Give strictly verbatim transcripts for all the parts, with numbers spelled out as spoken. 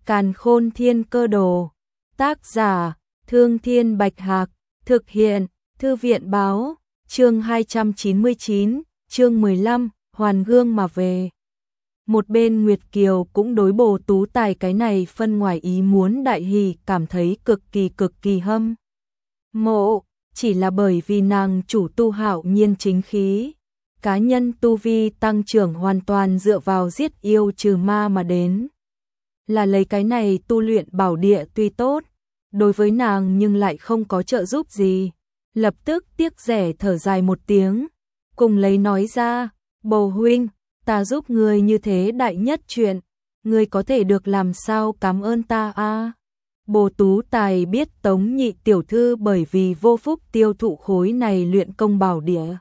Càn Khôn Thiên Cơ Đồ. Tác giả: Thương Thiên Bạch Hạc. Thực hiện: Thư viện Báo. Chương hai trăm chín mươi chín, chương mười lăm, Hoàn Gương mà về. Một bên Nguyệt Kiều cũng đối Bồ Tú Tài cái này phân ngoài ý muốn đại hỉ, cảm thấy cực kỳ cực kỳ hâm mộ, chỉ là bởi vì nàng chủ tu hạo nhiên chính khí, cá nhân tu vi tăng trưởng hoàn toàn dựa vào giết yêu trừ ma mà đến. Là lấy cái này tu luyện bảo địa tuy tốt, đối với nàng nhưng lại không có trợ giúp gì. Lập tức tiếc rẻ thở dài một tiếng, cùng lấy nói ra: Bồ huynh, ta giúp ngươi như thế đại nhất chuyện, ngươi có thể được làm sao cảm ơn ta a? À? Bồ Tú Tài biết Tống nhị tiểu thư bởi vì vô phúc tiêu thụ khối này luyện công bảo địa,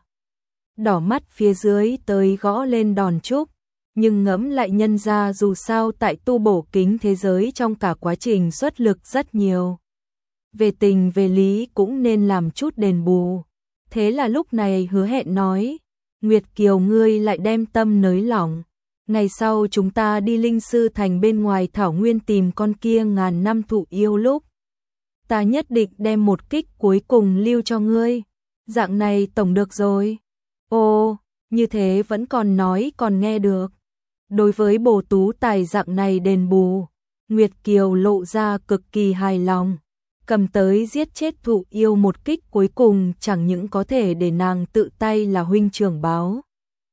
đỏ mắt phía dưới tới gõ lên đòn chúc, nhưng ngẫm lại nhân ra dù sao tại tu bổ kính thế giới trong cả quá trình xuất lực rất nhiều. Về tình về lý cũng nên làm chút đền bù. Thế là lúc này hứa hẹn nói: Nguyệt Kiều ngươi lại đem tâm nới lỏng. Ngày sau chúng ta đi Linh Sư Thành bên ngoài thảo nguyên tìm con kia ngàn năm thụ yêu lúc, ta nhất định đem một kích cuối cùng lưu cho ngươi. Dạng này tổng được rồi. Ồ, như thế vẫn còn nói còn nghe được. Đối với Bồ Tú Tài dạng này đền bù, Nguyệt Kiều lộ ra cực kỳ hài lòng. Cầm tới giết chết thụ yêu một kích cuối cùng chẳng những có thể để nàng tự tay là huynh trưởng báo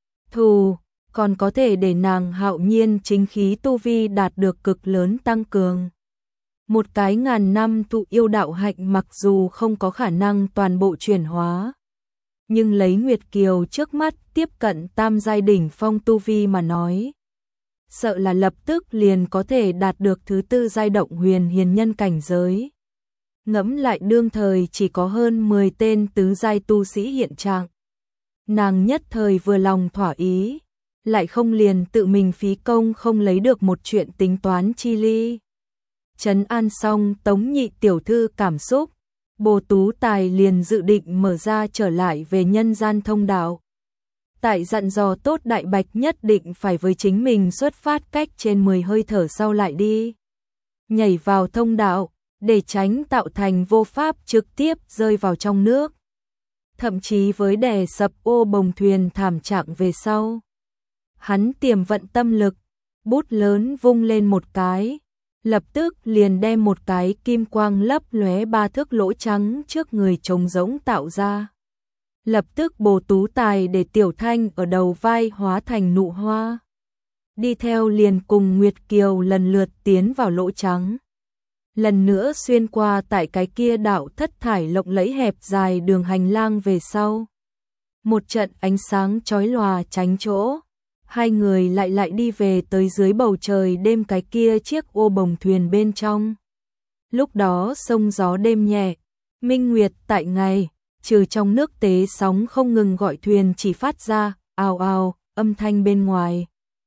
thù, còn có thể để nàng hạo nhiên chính khí tu vi đạt được cực lớn tăng cường. Một cái ngàn năm thụ yêu đạo hạnh mặc dù không có khả năng toàn bộ chuyển hóa, nhưng lấy Nguyệt Kiều trước mắt tiếp cận tam giai đỉnh phong tu vi mà nói, sợ là lập tức liền có thể đạt được thứ tư giai động huyền hiền nhân cảnh giới. Ngẫm lại đương thời chỉ có hơn mười tên tứ giai tu sĩ hiện trạng, nàng nhất thời vừa lòng thỏa ý, lại không liền tự mình phí công không lấy được một chuyện tính toán chi ly. Trấn an xong Tống nhị tiểu thư cảm xúc, Bồ Tú Tài liền dự định mở ra trở lại về nhân gian thông đạo. Tại dặn dò tốt Đại Bạch nhất định phải với chính mình xuất phát cách trên mười hơi thở sau lại đi nhảy vào thông đạo, để tránh tạo thành vô pháp trực tiếp rơi vào trong nước. Thậm chí với đè sập ô bồng thuyền thảm trạng về sau, hắn tiềm vận tâm lực, bút lớn vung lên một cái, lập tức liền đem một cái kim quang lấp lóe ba thước lỗ trắng trước người trống rỗng tạo ra. Lập tức Bồ Tú Tài để Tiểu Thanh ở đầu vai hóa thành nụ hoa, đi theo liền cùng Nguyệt Kiều lần lượt tiến vào lỗ trắng. Lần nữa xuyên qua tại cái kia đạo thất thải lộng lẫy hẹp dài đường hành lang về sau. Một trận ánh sáng chói lòa tránh chỗ, hai người lại lại đi về tới dưới bầu trời đêm cái kia chiếc ô bồng thuyền bên trong. Lúc đó sông gió đêm nhẹ, minh nguyệt tại ngày, trừ trong nước tế sóng không ngừng gọi thuyền chỉ phát ra ào ào âm thanh bên ngoài.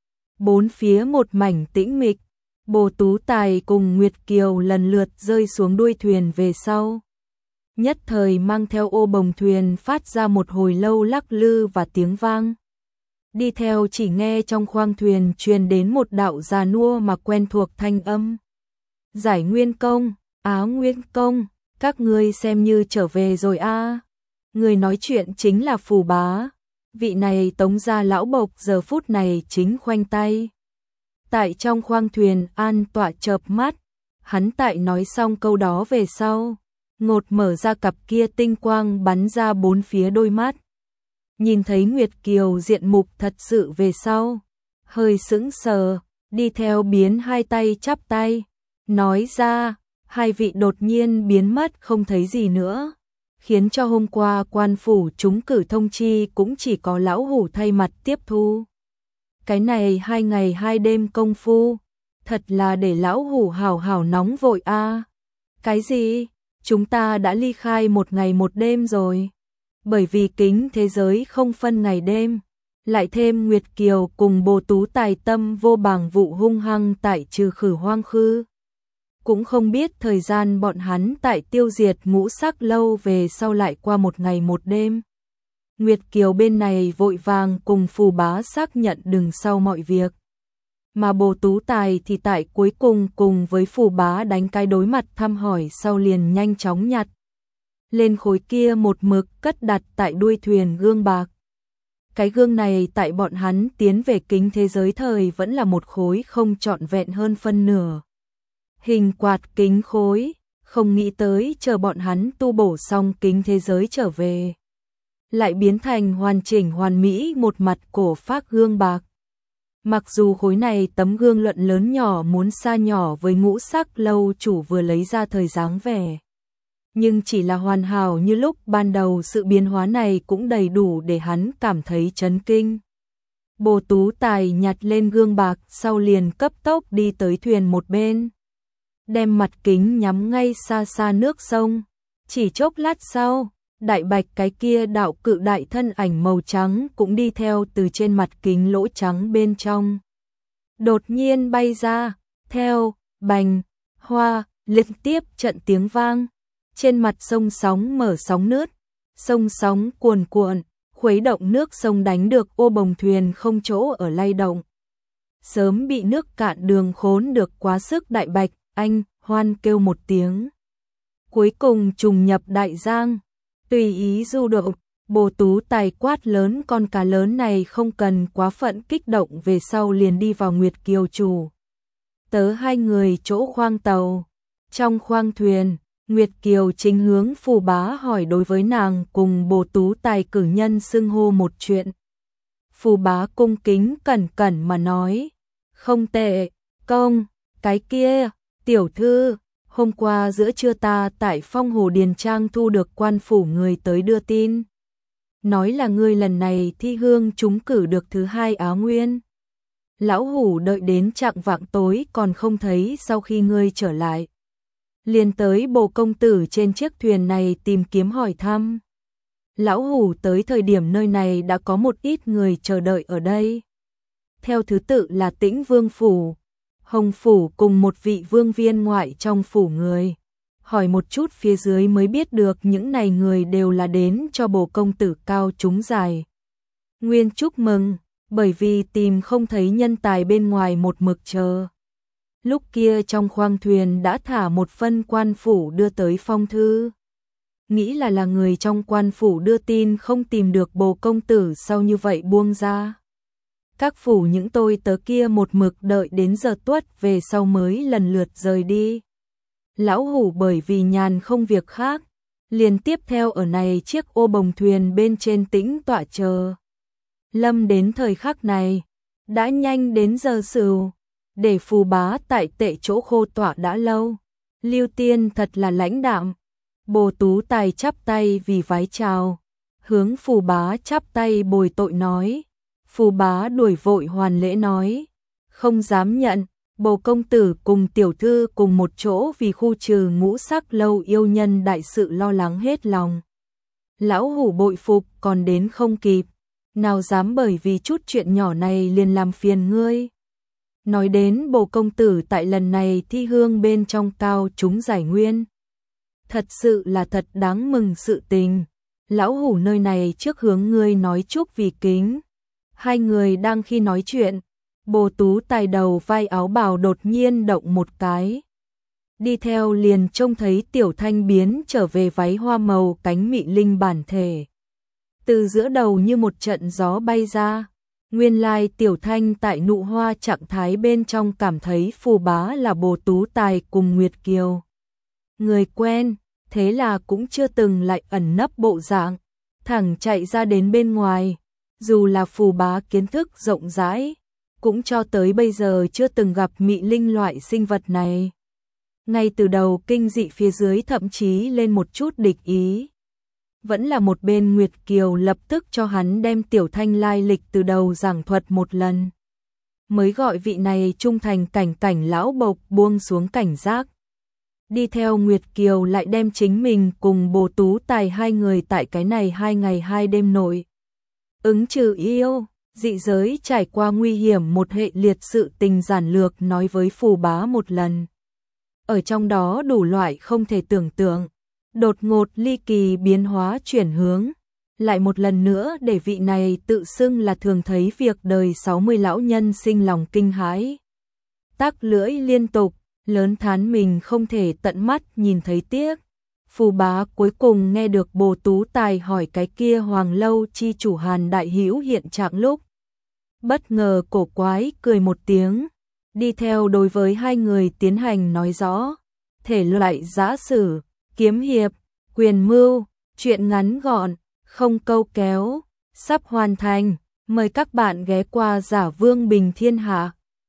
Bốn phía một mảnh tĩnh mịch. Bồ Tú Tài cùng Nguyệt Kiều lần lượt rơi xuống đuôi thuyền về sau. Nhất thời mang theo ô bồng thuyền phát ra một hồi lâu lắc lư và tiếng vang. Đi theo chỉ nghe trong khoang thuyền truyền đến một đạo già nua mà quen thuộc thanh âm. Giải Nguyên Công, Á Nguyên Công, các ngươi xem như trở về rồi a. À. Người nói chuyện chính là Phù Bá. Vị này Tống gia lão bộc giờ phút này chính khoanh tay tại trong khoang thuyền an tọa chợp mắt. Hắn tại nói xong câu đó về sau, ngột mở ra cặp kia tinh quang bắn ra bốn phía đôi mắt. Nhìn thấy Nguyệt Kiều diện mục thật sự về sau, hơi sững sờ, đi theo biến hai tay chắp tay, nói ra: hai vị đột nhiên biến mất không thấy gì nữa, khiến cho hôm qua quan phủ trúng cử thông chi cũng chỉ có lão hủ thay mặt tiếp thu. Cái này hai ngày hai đêm công phu, thật là để lão hủ hào hào nóng vội a. À. Cái gì? Chúng ta đã ly khai một ngày một đêm rồi. Bởi vì kính thế giới không phân ngày đêm, lại thêm Nguyệt Kiều cùng Bồ Tú Tài tâm vô bảng vụ hung hăng tại trừ khử hoang khư. Cũng không biết thời gian bọn hắn tại tiêu diệt ngũ sắc lâu về sau lại qua một ngày một đêm. Nguyệt Kiều bên này vội vàng cùng Phù Bá xác nhận đừng sau mọi việc. Mà Bồ Tú Tài thì tại cuối cùng cùng với Phù Bá đánh cái đối mặt thăm hỏi sau liền nhanh chóng nhặt lên khối kia một mực cất đặt tại đuôi thuyền gương bạc. Cái gương này tại bọn hắn tiến về kính thế giới thời vẫn là một khối không trọn vẹn hơn phân nửa. Hình quạt kính khối, không nghĩ tới chờ bọn hắn tu bổ xong kính thế giới trở về. Lại biến thành hoàn chỉnh hoàn mỹ một mặt cổ phác gương bạc. Mặc dù khối này tấm gương luận lớn nhỏ muốn xa nhỏ với ngũ sắc lâu chủ vừa lấy ra thời dáng vẻ. Nhưng chỉ là hoàn hảo như lúc ban đầu, sự biến hóa này cũng đầy đủ để hắn cảm thấy chấn kinh. Bồ Tú Tài nhặt lên gương bạc sau liền cấp tốc đi tới thuyền một bên. Đem mặt kính nhắm ngay xa xa nước sông. Chỉ chốc lát sau, đại bạch cái kia đạo cự đại thân ảnh màu trắng cũng đi theo từ trên mặt kính lỗ trắng bên trong. Đột nhiên bay ra, theo, bành, hoa, liên tiếp trận tiếng vang. Trên mặt sông sóng mở sóng nứt, sông sóng cuồn cuộn, khuấy động nước sông đánh được ô bồng thuyền không chỗ ở lay động. Sớm bị nước cạn đường khốn được quá sức đại bạch, anh, hoan kêu một tiếng. Cuối cùng trùng nhập đại giang, tùy ý du động, Bồ Tú Tài quát lớn con cá lớn này không cần quá phận kích động, về sau liền đi vào Nguyệt Kiều chủ. Tớ hai người chỗ khoang tàu, trong khoang thuyền. Nguyệt Kiều chính hướng Phù Bá hỏi đối với nàng cùng Bồ Tú Tài cử nhân xưng hô một chuyện. Phù Bá cung kính cẩn cẩn mà nói, không tệ, công, cái kia, tiểu thư, hôm qua giữa trưa ta tại Phong Hồ Điền Trang thu được quan phủ người tới đưa tin. Nói là ngươi lần này thi hương trúng cử được thứ hai Á Nguyên. Lão hủ đợi đến chạng vạng tối còn không thấy, sau khi ngươi trở lại liền tới Bồ công tử trên chiếc thuyền này tìm kiếm hỏi thăm. Lão hủ tới thời điểm nơi này đã có một ít người chờ đợi ở đây. Theo thứ tự là Tĩnh Vương phủ, Hồng phủ cùng một vị vương viên ngoại trong phủ người. Hỏi một chút phía dưới mới biết được những này người đều là đến cho Bồ công tử cao chúng giải. Nguyên chúc mừng, bởi vì tìm không thấy nhân tài bên ngoài một mực chờ. Lúc kia trong khoang thuyền đã thả một phân quan phủ đưa tới phong thư. Nghĩ là là người trong quan phủ đưa tin không tìm được Bồ công tử, sau như vậy buông ra. Các phủ những tôi tớ kia một mực đợi đến giờ tuất về sau mới lần lượt rời đi. Lão hủ bởi vì nhàn không việc khác, liền tiếp theo ở này chiếc ô bồng thuyền bên trên tĩnh tọa chờ. Lâm đến thời khắc này, đã nhanh đến giờ sửu. Để Phù Bá tại tệ chỗ khô tọa đã lâu. Lưu Tiên thật là lãnh đạm. Bồ Tú Tài chắp tay vì vái chào, hướng Phù Bá chắp tay bồi tội nói. Phù Bá đuổi vội hoàn lễ nói, không dám nhận. Bồ công tử cùng tiểu thư cùng một chỗ vì khu trừ ngũ sắc lâu yêu nhân đại sự lo lắng hết lòng. Lão hủ bội phục còn đến không kịp, nào dám bởi vì chút chuyện nhỏ này liền làm phiền ngươi. Nói đến Bồ công tử tại lần này thi hương bên trong cao chúng giải nguyên. Thật sự là thật đáng mừng sự tình. Lão hủ nơi này trước hướng ngươi nói chúc vì kính. Hai người đang khi nói chuyện, Bồ Tú Tài đầu vai áo bào đột nhiên động một cái. Đi theo liền trông thấy Tiểu Thanh biến trở về váy hoa màu cánh mị linh bản thể. Từ giữa đầu như một trận gió bay ra. Nguyên lai Tiểu Thanh tại nụ hoa trạng thái bên trong cảm thấy Phù Bá là Bồ Tú Tài cùng Nguyệt Kiều. Người quen, thế là cũng chưa từng lại ẩn nấp bộ dạng, thẳng chạy ra đến bên ngoài. Dù là Phù Bá kiến thức rộng rãi, cũng cho tới bây giờ chưa từng gặp mị linh loại sinh vật này. Ngay từ đầu kinh dị phía dưới thậm chí lên một chút địch ý. Vẫn là một bên Nguyệt Kiều lập tức cho hắn đem Tiểu Thanh lai lịch từ đầu giảng thuật một lần. Mới gọi vị này trung thành cảnh cảnh lão bộc buông xuống cảnh giác. Đi theo Nguyệt Kiều lại đem chính mình cùng Bồ Tú Tài hai người tại cái này hai ngày hai đêm nội. Ứng trừ yêu, dị giới trải qua nguy hiểm một hệ liệt sự tình giản lược nói với Phù Bá một lần. Ở trong đó đủ loại không thể tưởng tượng. Đột ngột ly kỳ biến hóa chuyển hướng, lại một lần nữa để vị này tự xưng là thường thấy việc đời sáu mươi lão nhân sinh lòng kinh hãi. tắc lưỡi liên tục, lớn thán mình không thể tận mắt nhìn thấy tiếc. Phù bá cuối cùng nghe được Bồ Tú Tài hỏi cái kia Hoàng lâu chi chủ Hàn đại hữu hiện trạng lúc. Bất ngờ cổ quái cười một tiếng, đi theo đối với hai người tiến hành nói rõ. Thể loại giã sử, kiếm hiệp, quyền mưu, chuyện ngắn gọn, không câu kéo, sắp hoàn thành. Mời các bạn ghé qua Giả Vương Bình Thiên Hạ.